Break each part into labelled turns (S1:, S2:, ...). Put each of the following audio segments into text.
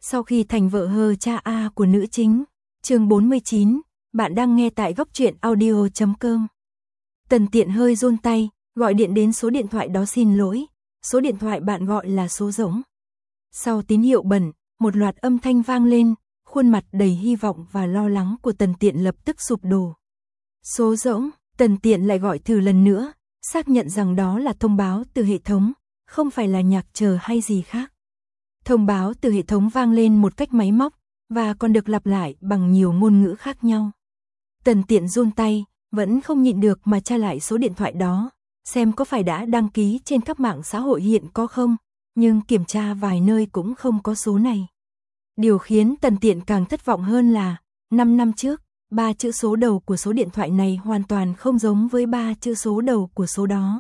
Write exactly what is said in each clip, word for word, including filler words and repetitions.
S1: Sau khi thành vợ hờ cha A của nữ chính, chương bốn mươi chín, bạn đang nghe tại góc truyện audio chấm com. Tần Tiện hơi run tay, gọi điện đến số điện thoại đó xin lỗi, số điện thoại bạn gọi là số rỗng. Sau tín hiệu bẩn, một loạt âm thanh vang lên, khuôn mặt đầy hy vọng và lo lắng của Tần Tiện lập tức sụp đổ. Số rỗng, Tần Tiện lại gọi thử lần nữa, xác nhận rằng đó là thông báo từ hệ thống, không phải là nhạc chờ hay gì khác. Thông báo từ hệ thống vang lên một cách máy móc, và còn được lặp lại bằng nhiều ngôn ngữ khác nhau. Tần Tiện run tay, vẫn không nhịn được mà tra lại số điện thoại đó, xem có phải đã đăng ký trên các mạng xã hội hiện có không, nhưng kiểm tra vài nơi cũng không có số này. Điều khiến Tần Tiện càng thất vọng hơn là, năm năm trước, ba chữ số đầu của số điện thoại này hoàn toàn không giống với ba chữ số đầu của số đó.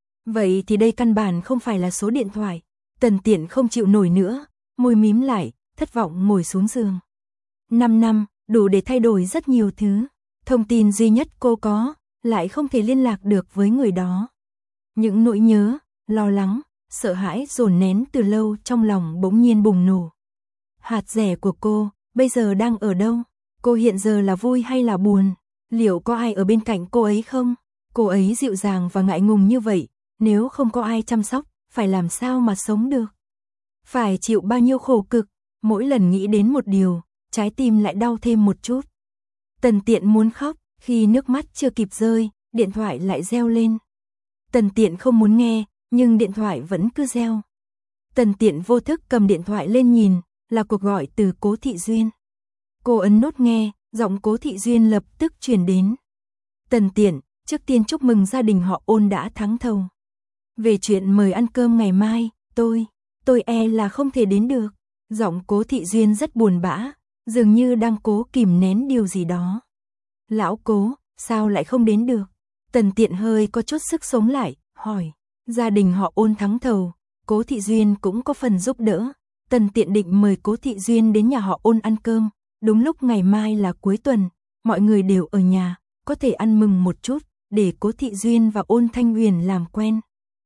S1: Vậy thì đây căn bản không phải là số điện thoại. Tần Tiện không chịu nổi nữa, môi mím lại, thất vọng ngồi xuống giường. Năm năm, đủ để thay đổi rất nhiều thứ. Thông tin duy nhất cô có, lại không thể liên lạc được với người đó. Những nỗi nhớ, lo lắng, sợ hãi dồn nén từ lâu trong lòng bỗng nhiên bùng nổ. Hạt rẻ của cô, bây giờ đang ở đâu? Cô hiện giờ là vui hay là buồn? Liệu có ai ở bên cạnh cô ấy không? Cô ấy dịu dàng và ngại ngùng như vậy, nếu không có ai chăm sóc, phải làm sao mà sống được? Phải chịu bao nhiêu khổ cực, mỗi lần nghĩ đến một điều, trái tim lại đau thêm một chút. Tần Tiện muốn khóc, khi nước mắt chưa kịp rơi, điện thoại lại reo lên. Tần Tiện không muốn nghe, nhưng điện thoại vẫn cứ reo. Tần Tiện vô thức cầm điện thoại lên nhìn, là cuộc gọi từ Cố Thị Duyên. Cô ấn nốt nghe, giọng Cố Thị Duyên lập tức truyền đến. Tần Tiện, trước tiên chúc mừng gia đình họ Ôn đã thắng thầu. Về chuyện mời ăn cơm ngày mai, tôi, tôi e là không thể đến được. Giọng Cố Thị Duyên rất buồn bã, dường như đang cố kìm nén điều gì đó. Lão Cố, sao lại không đến được? Tần Tiện hơi có chút sức sống lại, hỏi. Gia đình họ Ôn thắng thầu, Cố Thị Duyên cũng có phần giúp đỡ. Tần Tiện định mời Cố Thị Duyên đến nhà họ Ôn ăn cơm. Đúng lúc ngày mai là cuối tuần, mọi người đều ở nhà, có thể ăn mừng một chút, để Cố Thị Duyên và Ôn Thanh Huyền làm quen.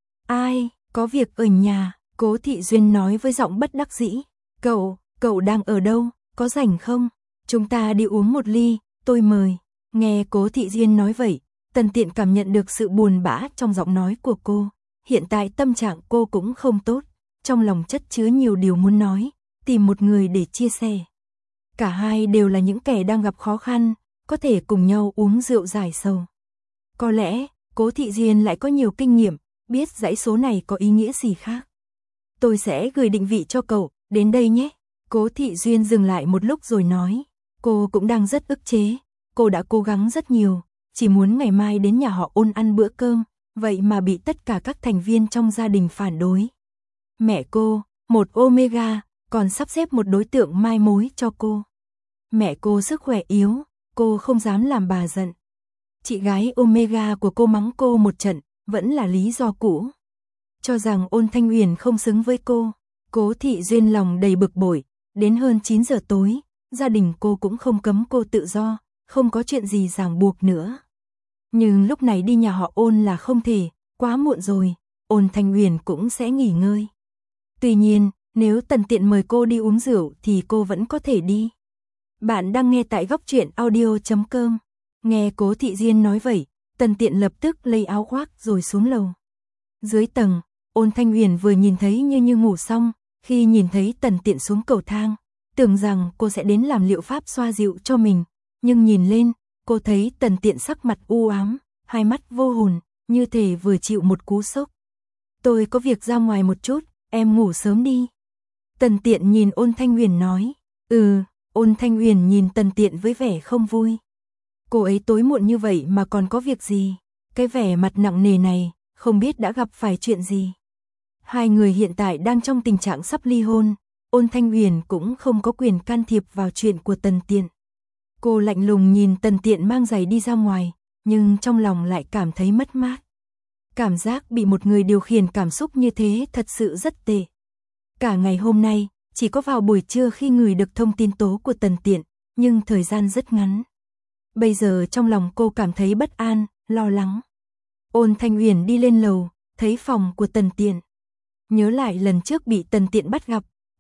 S1: Ai, có việc ở nhà, Cố Thị Duyên nói với giọng bất đắc dĩ. Cậu, cậu đang ở đâu, có rảnh không? Chúng ta đi uống một ly, tôi mời. Nghe Cố Thị Duyên nói vậy, Tần Tiện cảm nhận được sự buồn bã trong giọng nói của cô. Hiện tại tâm trạng cô cũng không tốt, trong lòng chất chứa nhiều điều muốn nói, tìm một người để chia sẻ. Cả hai đều là những kẻ đang gặp khó khăn, có thể cùng nhau uống rượu giải sầu. Có lẽ, Cố Thị Duyên lại có nhiều kinh nghiệm, biết dãy số này có ý nghĩa gì khác. Tôi sẽ gửi định vị cho cậu, đến đây nhé. Cố Thị Duyên dừng lại một lúc rồi nói. Cô cũng đang rất ức chế, cô đã cố gắng rất nhiều, chỉ muốn ngày mai đến nhà họ Ôn ăn bữa cơm, vậy mà bị tất cả các thành viên trong gia đình phản đối. Mẹ cô, một Omega, còn sắp xếp một đối tượng mai mối cho cô. Mẹ cô sức khỏe yếu, cô không dám làm bà giận. Chị gái Omega của cô mắng cô một trận, vẫn là lý do cũ. Cho rằng Ôn Thanh Huyền không xứng với cô. Cố Thị Duyên lòng đầy bực bội, đến hơn chín giờ tối, gia đình cô cũng không cấm cô tự do, không có chuyện gì ràng buộc nữa. Nhưng lúc này đi nhà họ Ôn là không thể, quá muộn rồi, Ôn Thanh Huyền cũng sẽ nghỉ ngơi. Tuy nhiên, nếu Tần Tiện mời cô đi uống rượu thì cô vẫn có thể đi. Bạn đang nghe tại góc truyện audio chấm com. Nghe Cố Thị Duyên nói vậy, Tần Tiện lập tức lấy áo khoác rồi xuống lầu. Dưới tầng, Ôn Thanh Huyền vừa nhìn thấy Như Như ngủ xong, khi nhìn thấy Tần Tiện xuống cầu thang, tưởng rằng cô sẽ đến làm liệu pháp xoa dịu cho mình, nhưng nhìn lên, cô thấy Tần Tiện sắc mặt u ám, hai mắt vô hồn, như thể vừa chịu một cú sốc. Tôi có việc ra ngoài một chút, em ngủ sớm đi. Tần Tiện nhìn Ôn Thanh Huyền nói. Ừ, Ôn Thanh Huyền nhìn Tần Tiện với vẻ không vui. Cô ấy tối muộn như vậy mà còn có việc gì? Cái vẻ mặt nặng nề này, không biết đã gặp phải chuyện gì. Hai người hiện tại đang trong tình trạng sắp ly hôn, Ôn Thanh Huyền cũng không có quyền can thiệp vào chuyện của Tần Tiện. Cô lạnh lùng nhìn Tần Tiện mang giày đi ra ngoài, nhưng trong lòng lại cảm thấy mất mát. Cảm giác bị một người điều khiển cảm xúc như thế thật sự rất tệ. Cả ngày hôm nay, chỉ có vào buổi trưa khi ngửi được thông tin tố của Tần Tiện, nhưng thời gian rất ngắn. Bây giờ trong lòng cô cảm thấy bất an, lo lắng. Ôn Thanh Huyền đi lên lầu, thấy phòng của Tần Tiện. Nhớ lại lần trước bị Tần Tiện bắt gặp,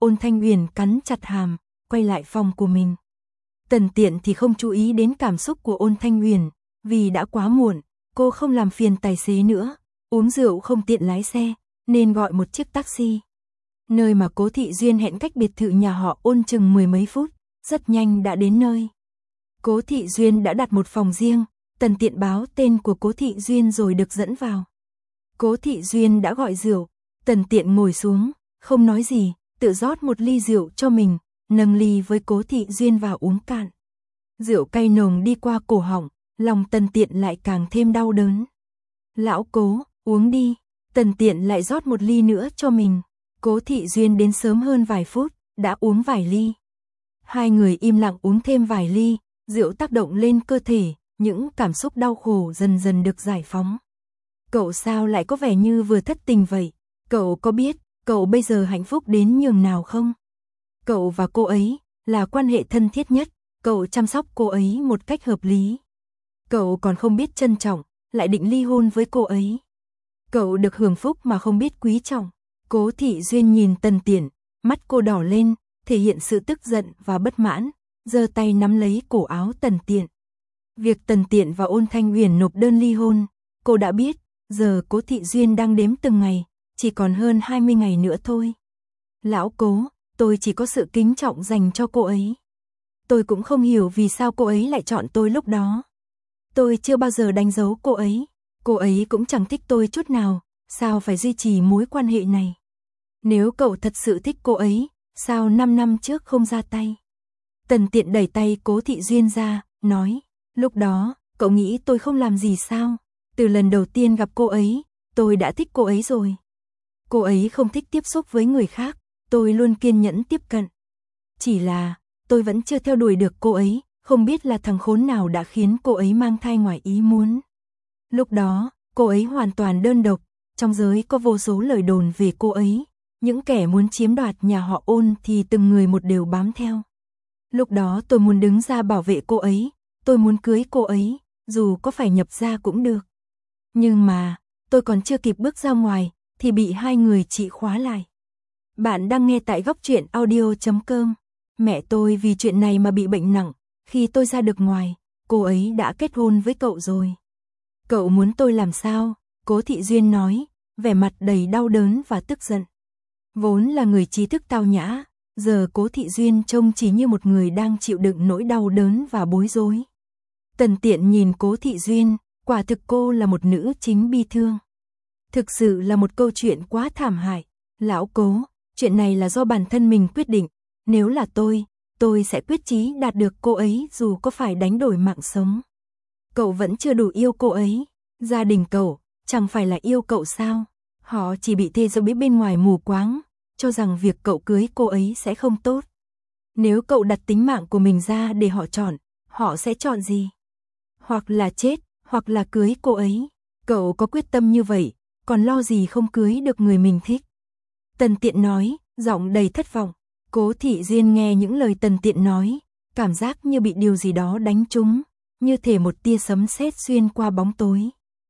S1: Ôn Thanh Uyển cắn chặt hàm, quay lại phòng của mình. Tần Tiện thì không chú ý đến cảm xúc của Ôn Thanh Uyển, vì đã quá muộn, cô không làm phiền tài xế nữa, uống rượu không tiện lái xe, nên gọi một chiếc taxi. Nơi mà Cố Thị Duyên hẹn cách biệt thự nhà họ Ôn chừng mười mấy phút, rất nhanh đã đến nơi. Cố Thị Duyên đã đặt một phòng riêng, Tần Tiện báo tên của Cố Thị Duyên rồi được dẫn vào. Cố Thị Duyên đã gọi rượu, Tần Tiện ngồi xuống, không nói gì, tự rót một ly rượu cho mình, nâng ly với Cố Thị Duyên vào uống cạn. Rượu cay nồng đi qua cổ họng, lòng Tần Tiện lại càng thêm đau đớn. Lão Cố, uống đi, Tần Tiện lại rót một ly nữa cho mình. Cố Thị Duyên đến sớm hơn vài phút, đã uống vài ly. Hai người im lặng uống thêm vài ly, rượu tác động lên cơ thể, những cảm xúc đau khổ dần dần được giải phóng. Cậu sao lại có vẻ như vừa thất tình vậy? Cậu có biết, cậu bây giờ hạnh phúc đến nhường nào không? Cậu và cô ấy là quan hệ thân thiết nhất, cậu chăm sóc cô ấy một cách hợp lý. Cậu còn không biết trân trọng, lại định ly hôn với cô ấy. Cậu được hưởng phúc mà không biết quý trọng. Cố Thị Duyên nhìn Tần Tiện, mắt cô đỏ lên, thể hiện sự tức giận và bất mãn, giơ tay nắm lấy cổ áo Tần Tiện. Việc Tần Tiện và Ôn Thanh Uyển nộp đơn ly hôn, cô đã biết, giờ Cố Thị Duyên đang đếm từng ngày, chỉ còn hơn hai mươi ngày nữa thôi. Lão Cố, tôi chỉ có sự kính trọng dành cho cô ấy. Tôi cũng không hiểu vì sao cô ấy lại chọn tôi lúc đó. Tôi chưa bao giờ đánh dấu cô ấy, cô ấy cũng chẳng thích tôi chút nào, sao phải duy trì mối quan hệ này? Nếu cậu thật sự thích cô ấy, sao năm năm trước không ra tay? Tần Tiện đẩy tay Cố Thị Duyên ra, nói, lúc đó, cậu nghĩ tôi không làm gì sao? Từ lần đầu tiên gặp cô ấy, tôi đã thích cô ấy rồi. Cô ấy không thích tiếp xúc với người khác, tôi luôn kiên nhẫn tiếp cận. Chỉ là, tôi vẫn chưa theo đuổi được cô ấy, không biết là thằng khốn nào đã khiến cô ấy mang thai ngoài ý muốn. Lúc đó, cô ấy hoàn toàn đơn độc, trong giới có vô số lời đồn về cô ấy. Những kẻ muốn chiếm đoạt nhà họ Ôn thì từng người một đều bám theo. Lúc đó tôi muốn đứng ra bảo vệ cô ấy, tôi muốn cưới cô ấy, dù có phải nhập gia cũng được. Nhưng mà, tôi còn chưa kịp bước ra ngoài, thì bị hai người chị khóa lại. Bạn đang nghe tại góc truyện audio chấm com. Mẹ tôi vì chuyện này mà bị bệnh nặng, khi tôi ra được ngoài, cô ấy đã kết hôn với cậu rồi. Cậu muốn tôi làm sao? Cố Thị Duyên nói, vẻ mặt đầy đau đớn và tức giận. Vốn là người trí thức tao nhã, giờ Cố Thị Duyên trông chỉ như một người đang chịu đựng nỗi đau đớn và bối rối. Tần Tiện nhìn Cố Thị Duyên, quả thực cô là một nữ chính bi thương. Thực sự là một câu chuyện quá thảm hại. Lão Cố, chuyện này là do bản thân mình quyết định. Nếu là tôi, tôi sẽ quyết chí đạt được cô ấy dù có phải đánh đổi mạng sống. Cậu vẫn chưa đủ yêu cô ấy. Gia đình cậu, chẳng phải là yêu cậu sao? Họ chỉ bị thế giới bên ngoài mù quáng, cho rằng việc cậu cưới cô ấy sẽ không tốt. Nếu cậu đặt tính mạng của mình ra để họ chọn, họ sẽ chọn gì? Hoặc là chết, hoặc là cưới cô ấy. Cậu có quyết tâm như vậy, còn lo gì không cưới được người mình thích? Tần Tiện nói, giọng đầy thất vọng. Cố Thị Duyên nghe những lời Tần Tiện nói, cảm giác như bị điều gì đó đánh trúng, như thể một tia sấm sét xuyên qua bóng tối.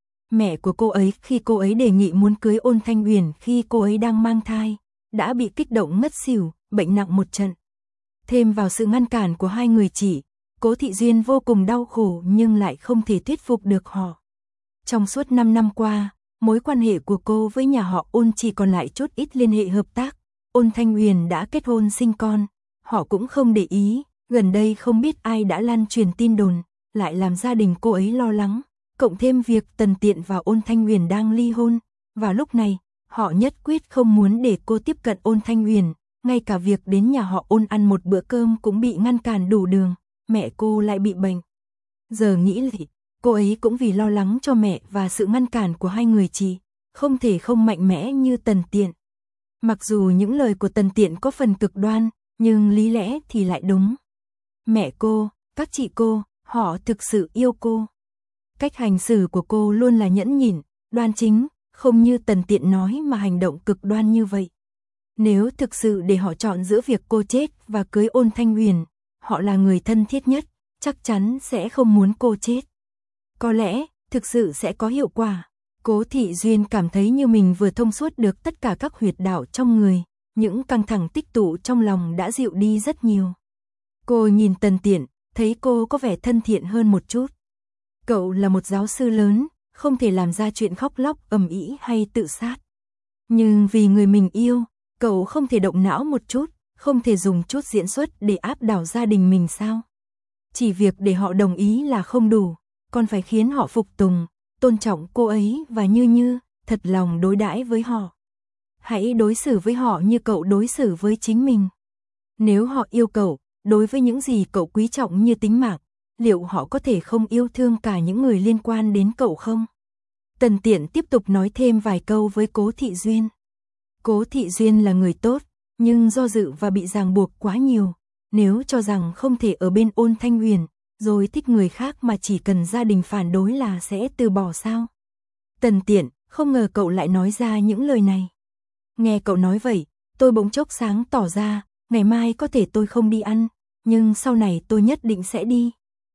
S1: Mẹ của cô ấy khi cô ấy đề nghị muốn cưới Ôn Thanh Uyển khi cô ấy đang mang thai, đã bị kích động ngất xỉu, bệnh nặng một trận. Thêm vào sự ngăn cản của hai người chị, Cố Thị Duyên vô cùng đau khổ nhưng lại không thể thuyết phục được họ. Trong suốt năm năm qua, mối quan hệ của cô với nhà họ Ôn chỉ còn lại chút ít liên hệ hợp tác. Ôn Thanh Uyển đã kết hôn sinh con, họ cũng không để ý, gần đây không biết ai đã lan truyền tin đồn, lại làm gia đình cô ấy lo lắng, cộng thêm việc Tần Tiện và Ôn Thanh Uyển đang ly hôn, và lúc này, họ nhất quyết không muốn để cô tiếp cận Ôn Thanh Uyển, ngay cả việc đến nhà họ Ôn ăn một bữa cơm cũng bị ngăn cản đủ đường, mẹ cô lại bị bệnh. Giờ nghĩ lại, cô ấy cũng vì lo lắng cho mẹ và sự ngăn cản của hai người chị, không thể không mạnh mẽ như Tần Tiện. Mặc dù những lời của Tần Tiện có phần cực đoan, nhưng lý lẽ thì lại đúng. Mẹ cô, các chị cô, họ thực sự yêu cô. Cách hành xử của cô luôn là nhẫn nhịn, đoan chính, không như Tần Tiện nói mà hành động cực đoan như vậy. Nếu thực sự để họ chọn giữa việc cô chết và cưới Ôn Thanh Uyển, họ là người thân thiết nhất, chắc chắn sẽ không muốn cô chết. Có lẽ, thực sự sẽ có hiệu quả. Cố Thị Duyên cảm thấy như mình vừa thông suốt được tất cả các huyệt đạo trong người, những căng thẳng tích tụ trong lòng đã dịu đi rất nhiều. Cô nhìn Tần Tiện, thấy cô có vẻ thân thiện hơn một chút. Cậu là một giáo sư lớn, không thể làm ra chuyện khóc lóc ầm ĩ hay tự sát. Nhưng vì người mình yêu, cậu không thể động não một chút, không thể dùng chút diễn xuất để áp đảo gia đình mình sao? Chỉ việc để họ đồng ý là không đủ, còn phải khiến họ phục tùng, tôn trọng cô ấy và Như Như, thật lòng đối đãi với họ. Hãy đối xử với họ như cậu đối xử với chính mình. Nếu họ yêu cậu, đối với những gì cậu quý trọng như tính mạng, liệu họ có thể không yêu thương cả những người liên quan đến cậu không? Tần Tiện tiếp tục nói thêm vài câu với Cố Thị Duyên. Cố Thị Duyên là người tốt, nhưng do dự và bị ràng buộc quá nhiều. Nếu cho rằng không thể ở bên Ôn Thanh Huyền, rồi thích người khác mà chỉ cần gia đình phản đối là sẽ từ bỏ sao? Tần Tiện, không ngờ cậu lại nói ra những lời này. Nghe cậu nói vậy, tôi bỗng chốc sáng tỏ ra, ngày mai có thể tôi không đi ăn, nhưng sau này tôi nhất định sẽ đi.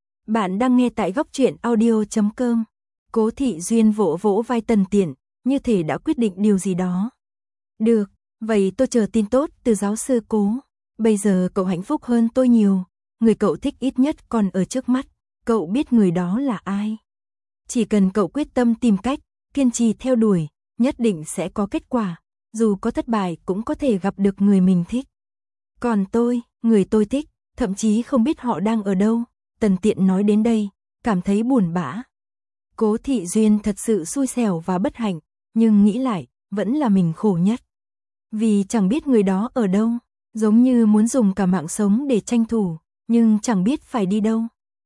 S1: Bạn đang nghe tại góc truyện audio chấm com. Cố Thị Duyên vỗ vỗ vai Tần Tiện, như thể đã quyết định điều gì đó. Được, vậy tôi chờ tin tốt từ giáo sư Cố. Bây giờ cậu hạnh phúc hơn tôi nhiều, người cậu thích ít nhất còn ở trước mắt, cậu biết người đó là ai. Chỉ cần cậu quyết tâm tìm cách, kiên trì theo đuổi, nhất định sẽ có kết quả, dù có thất bại cũng có thể gặp được người mình thích. Còn tôi, người tôi thích, thậm chí không biết họ đang ở đâu. Tần Tiện nói đến đây, cảm thấy buồn bã. Cố Thị Duyên thật sự xui xẻo và bất hạnh, nhưng nghĩ lại, vẫn là mình khổ nhất. Vì chẳng biết người đó ở đâu, giống như muốn dùng cả mạng sống để tranh thủ, nhưng chẳng biết phải đi đâu.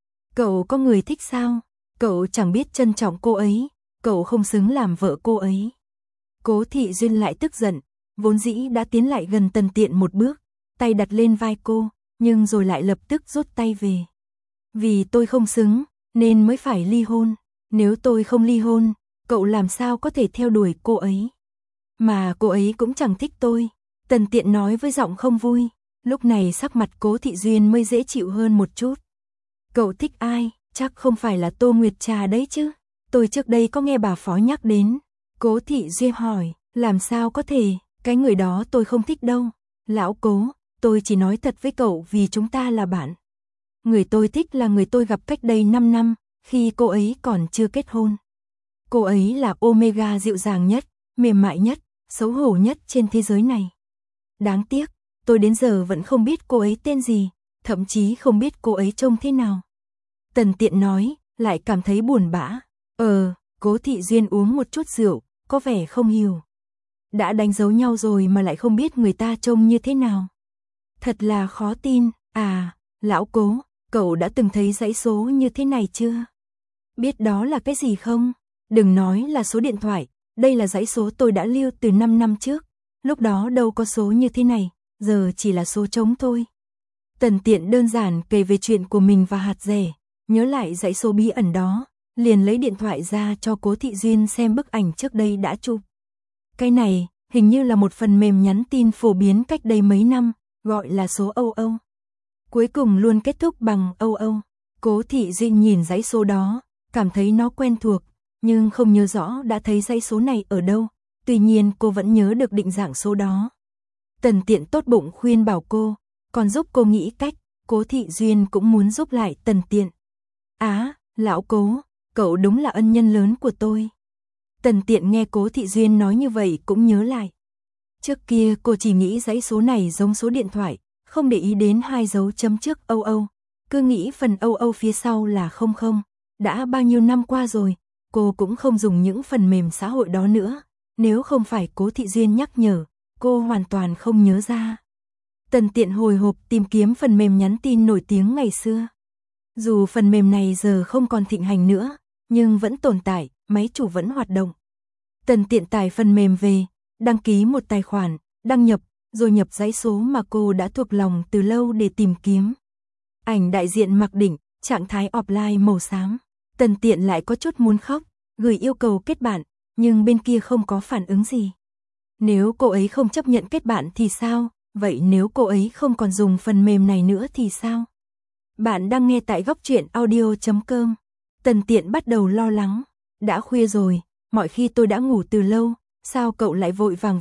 S1: Cậu có người thích sao? Cậu chẳng biết trân trọng cô ấy, cậu không xứng làm vợ cô ấy. Cố Thị Duyên lại tức giận, vốn dĩ đã tiến lại gần Tần Tiện một bước, tay đặt lên vai cô, nhưng rồi lại lập tức rút tay về. Vì tôi không xứng, nên mới phải ly hôn. Nếu tôi không ly hôn, cậu làm sao có thể theo đuổi cô ấy? Mà cô ấy cũng chẳng thích tôi. Tần Tiện nói với giọng không vui. Lúc này sắc mặt Cố Thị Duyên mới dễ chịu hơn một chút. Cậu thích ai? Chắc không phải là Tô Nguyệt Trà đấy chứ? Tôi trước đây có nghe bà Phó nhắc đến. Cố Thị Duyên hỏi, làm sao có thể? Cái người đó tôi không thích đâu. Lão Cố, tôi chỉ nói thật với cậu vì chúng ta là bạn. Người tôi thích là người tôi gặp cách đây năm năm, khi cô ấy còn chưa kết hôn. Cô ấy là Omega dịu dàng nhất, mềm mại nhất, xấu hổ nhất trên thế giới này. Đáng tiếc, tôi đến giờ vẫn không biết cô ấy tên gì, thậm chí không biết cô ấy trông thế nào. Tần Tiện nói, lại cảm thấy buồn bã. Ờ, Cố Thị Duyên uống một chút rượu, có vẻ không hiểu. Đã đánh dấu nhau rồi mà lại không biết người ta trông như thế nào. Thật là khó tin. À, lão Cố, cậu đã từng thấy dãy số như thế này chưa? Biết đó là cái gì không? Đừng nói là số điện thoại, đây là dãy số tôi đã lưu từ năm năm trước. Lúc đó đâu có số như thế này, giờ chỉ là số trống thôi. Tần Tiện đơn giản kể về chuyện của mình và hạt rẻ, nhớ lại dãy số bí ẩn đó, liền lấy điện thoại ra cho Cố Thị Duyên xem bức ảnh trước đây đã chụp. Cái này, hình như là một phần mềm nhắn tin phổ biến cách đây mấy năm, gọi là số Âu Âu. Cuối cùng luôn kết thúc bằng Âu Âu. Cố Thị Duyên nhìn dãy số đó, cảm thấy nó quen thuộc, nhưng không nhớ rõ đã thấy dãy số này ở đâu. Tuy nhiên cô vẫn nhớ được định dạng số đó. Tần Tiện tốt bụng khuyên bảo cô, còn giúp cô nghĩ cách. Cố Thị Duyên cũng muốn giúp lại Tần Tiện. Á, lão Cố, cậu đúng là ân nhân lớn của tôi. Tần Tiện nghe Cố Thị Duyên nói như vậy cũng nhớ lại. Trước kia cô chỉ nghĩ dãy số này giống số điện thoại, không để ý đến hai dấu chấm trước Âu Âu, cứ nghĩ phần Âu Âu phía sau là không không. Đã bao nhiêu năm qua rồi, cô cũng không dùng những phần mềm xã hội đó nữa. Nếu không phải Cố Thị Duyên nhắc nhở, cô hoàn toàn không nhớ ra. Tần Tiện hồi hộp tìm kiếm phần mềm nhắn tin nổi tiếng ngày xưa. Dù phần mềm này giờ không còn thịnh hành nữa, nhưng vẫn tồn tại, máy chủ vẫn hoạt động. Tần Tiện tải phần mềm về, đăng ký một tài khoản, đăng nhập, rồi nhập dãy số mà cô đã thuộc lòng từ lâu để tìm kiếm. Ảnh đại diện mặc định, trạng thái offline màu xám. Tần Tiện lại có chút muốn khóc, gửi yêu cầu kết bạn, nhưng bên kia không có phản ứng gì. Nếu cô ấy không chấp nhận kết bạn thì sao? Vậy nếu cô ấy không còn dùng phần mềm này nữa thì sao? Bạn đang nghe tại góc truyện audio chấm com. Tần Tiện bắt đầu lo lắng. Đã khuya rồi, mọi khi tôi đã ngủ từ lâu, sao cậu lại vội vàng vậy?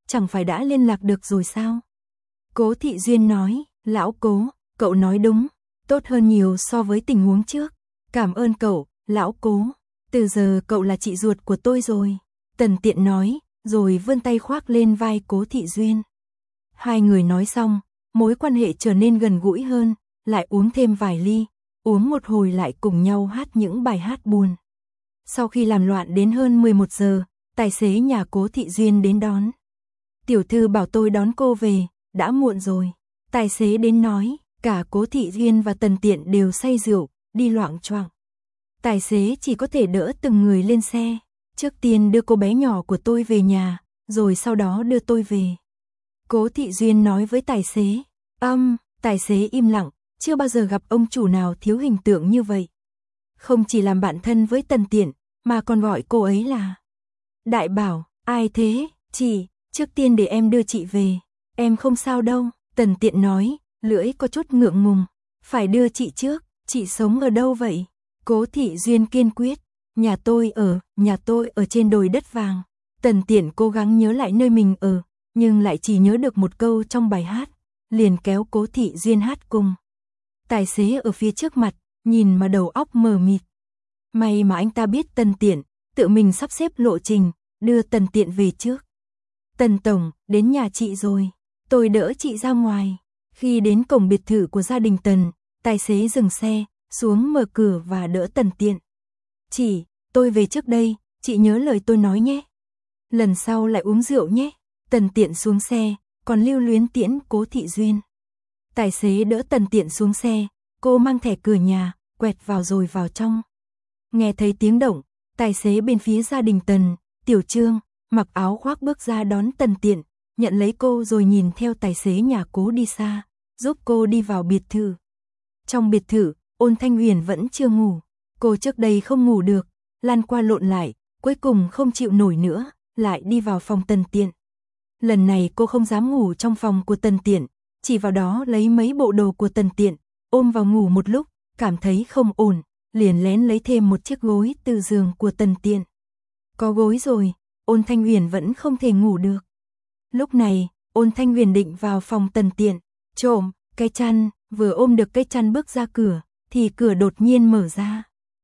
S1: chẳng phải đã liên lạc được rồi sao? Cố Thị Duyên nói, lão Cố, cậu nói đúng, tốt hơn nhiều so với tình huống trước. Cảm ơn cậu, lão Cố, từ giờ cậu là chị ruột của tôi rồi. Tần Tiện nói, rồi vươn tay khoác lên vai Cố Thị Duyên. Hai người nói xong, mối quan hệ trở nên gần gũi hơn, lại uống thêm vài ly, uống một hồi lại cùng nhau hát những bài hát buồn. Sau khi làm loạn đến hơn mười một giờ, tài xế nhà Cố Thị Duyên đến đón. Tiểu thư bảo tôi đón cô về, đã muộn rồi. Tài xế đến nói, cả Cố Thị Duyên và Tần Tiện đều say rượu, đi loạng choạng. Tài xế chỉ có thể đỡ từng người lên xe. Trước tiên đưa cô bé nhỏ của tôi về nhà, rồi sau đó đưa tôi về. Cố Thị Duyên nói với tài xế. Âm, tài xế im lặng, chưa bao giờ gặp ông chủ nào thiếu hình tượng như vậy. Không chỉ làm bạn thân với Tần Tiện, mà còn gọi cô ấy là Đại Bảo. Ai thế, chị, trước tiên để em đưa chị về. Em không sao đâu, Tần Tiện nói, lưỡi có chút ngượng ngùng. Phải đưa chị trước, chị sống ở đâu vậy? Cố Thị Duyên kiên quyết. Nhà tôi ở, nhà tôi ở trên đồi đất vàng. Tần Tiện cố gắng nhớ lại nơi mình ở, nhưng lại chỉ nhớ được một câu trong bài hát, liền kéo Cố Thị Duyên hát cùng. Tài xế ở phía trước mặt, nhìn mà đầu óc mờ mịt. May mà anh ta biết Tần Tiện, tự mình sắp xếp lộ trình, đưa Tần Tiện về trước. Tần Tổng, đến nhà chị rồi, tôi đỡ chị ra ngoài. Khi đến cổng biệt thự của gia đình Tần, tài xế dừng xe, xuống mở cửa và đỡ Tần Tiện. Chị, tôi về trước đây, chị nhớ lời tôi nói nhé. Lần sau lại uống rượu nhé. Tần Tiện xuống xe, còn lưu luyến tiễn Cố Thị Duyên. Tài xế đỡ Tần Tiện xuống xe, cô mang thẻ cửa nhà, quẹt vào rồi vào trong. Nghe thấy tiếng động, tài xế bên phía gia đình Tần, Tiểu Trương, mặc áo khoác bước ra đón Tần Tiện, nhận lấy cô rồi nhìn theo tài xế nhà Cố đi xa, giúp cô đi vào biệt thự. Trong biệt thự, Ôn Thanh Huyền vẫn chưa ngủ. Cô trước đây không ngủ được, lăn qua lộn lại, cuối cùng không chịu nổi nữa, lại đi vào phòng Tần Tiện. Lần này cô không dám ngủ trong phòng của Tần Tiện, chỉ vào đó lấy mấy bộ đồ của Tần Tiện, ôm vào ngủ một lúc, cảm thấy không ổn, liền lén lấy thêm một chiếc gối từ giường của Tần Tiện. Có gối rồi, Ôn Thanh Huyền vẫn không thể ngủ được. Lúc này, Ôn Thanh Huyền định vào phòng Tần Tiện, trộm cái chăn, vừa ôm được cái chăn bước ra cửa, thì cửa đột nhiên mở ra.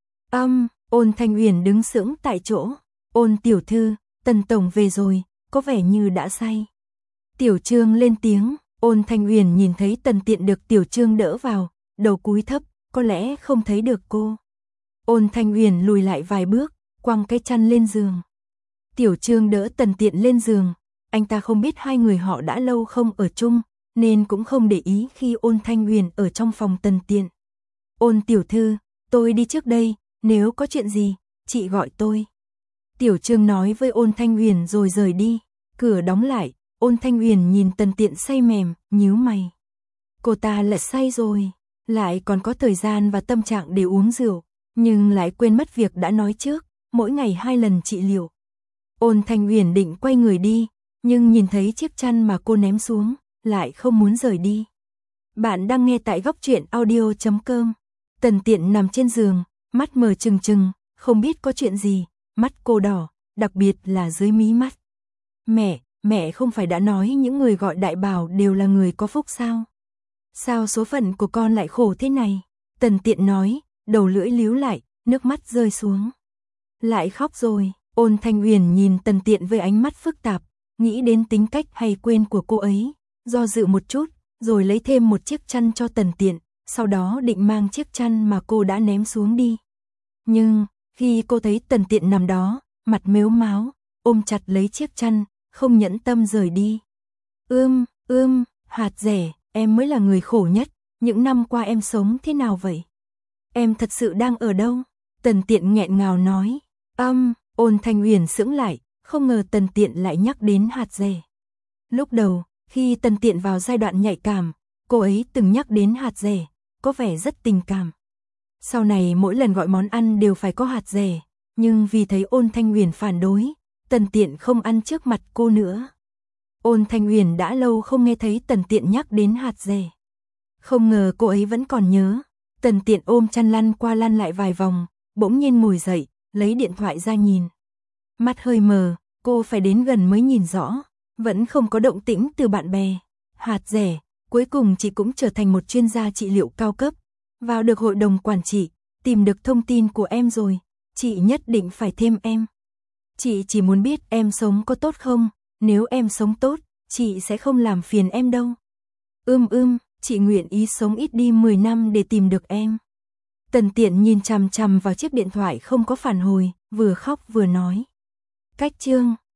S1: Âm, Ôn Thanh Huyền đứng sững tại chỗ. Ôn tiểu thư, Tần Tổng về rồi, có vẻ như đã say. Tiểu Trương lên tiếng. Ôn Thanh Huyền nhìn thấy Tần Tiện được Tiểu Trương đỡ vào, đầu cúi thấp, có lẽ không thấy được cô. Ôn Thanh Huyền lùi lại vài bước, quăng cái chăn lên giường. Tiểu Trương đỡ Tần Tiện lên giường, anh ta không biết hai người họ đã lâu không ở chung, nên cũng không để ý khi Ôn Thanh Huyền ở trong phòng Tần Tiện. Ôn tiểu thư, tôi đi trước đây, nếu có chuyện gì, chị gọi tôi. Tiểu Trương nói với Ôn Thanh Huyền rồi rời đi, cửa đóng lại, Ôn Thanh Huyền nhìn Tần Tiện say mềm, nhíu mày. Cô ta là say rồi, lại còn có thời gian và tâm trạng để uống rượu, nhưng lại quên mất việc đã nói trước, mỗi ngày hai lần trị liệu. Ôn Thanh Huyền định quay người đi, nhưng nhìn thấy chiếc chăn mà cô ném xuống, lại không muốn rời đi. Bạn đang nghe tại góc truyện audio chấm com. Tần Tiện nằm trên giường, mắt mờ trừng trừng, không biết có chuyện gì, mắt cô đỏ, đặc biệt là dưới mí mắt. Mẹ, mẹ không phải đã nói những người gọi Đại Bảo đều là người có phúc sao? Sao số phận của con lại khổ thế này? Tần Tiện nói, đầu lưỡi líu lại, nước mắt rơi xuống. Lại khóc rồi. Ôn Thanh Huyền nhìn Tần Tiện với ánh mắt phức tạp, nghĩ đến tính cách hay quên của cô ấy, do dự một chút, rồi lấy thêm một chiếc chăn cho Tần Tiện, sau đó định mang chiếc chăn mà cô đã ném xuống đi. Nhưng, khi cô thấy Tần Tiện nằm đó, mặt mếu máo, ôm chặt lấy chiếc chăn, không nhẫn tâm rời đi. Ưm, ưm, hạt rẻ, em mới là người khổ nhất, những năm qua em sống thế nào vậy? Em thật sự đang ở đâu? Tần Tiện nghẹn ngào nói. Âm, Ôn Thanh Huyền sững lại, không ngờ Tần Tiện lại nhắc đến hạt rẻ. Lúc đầu, khi Tần Tiện vào giai đoạn nhạy cảm, cô ấy từng nhắc đến hạt rẻ, có vẻ rất tình cảm. Sau này mỗi lần gọi món ăn đều phải có hạt rẻ, nhưng vì thấy Ôn Thanh Huyền phản đối, Tần Tiện không ăn trước mặt cô nữa. Ôn Thanh Huyền đã lâu không nghe thấy Tần Tiện nhắc đến hạt rẻ. Không ngờ cô ấy vẫn còn nhớ. Tần Tiện ôm chăn lăn qua lăn lại vài vòng, bỗng nhiên ngồi dậy, lấy điện thoại ra nhìn. Mắt hơi mờ, cô phải đến gần mới nhìn rõ. Vẫn không có động tĩnh từ bạn bè. Hạt rẻ, cuối cùng chị cũng trở thành một chuyên gia trị liệu cao cấp. Vào được hội đồng quản trị, tìm được thông tin của em rồi. Chị nhất định phải thêm em. Chị chỉ muốn biết em sống có tốt không, nếu em sống tốt, chị sẽ không làm phiền em đâu. Ưm ưm, chị nguyện ý sống ít đi mười năm để tìm được em. Tần Tiện nhìn chằm chằm vào chiếc điện thoại không có phản hồi, vừa khóc vừa nói. Cách chương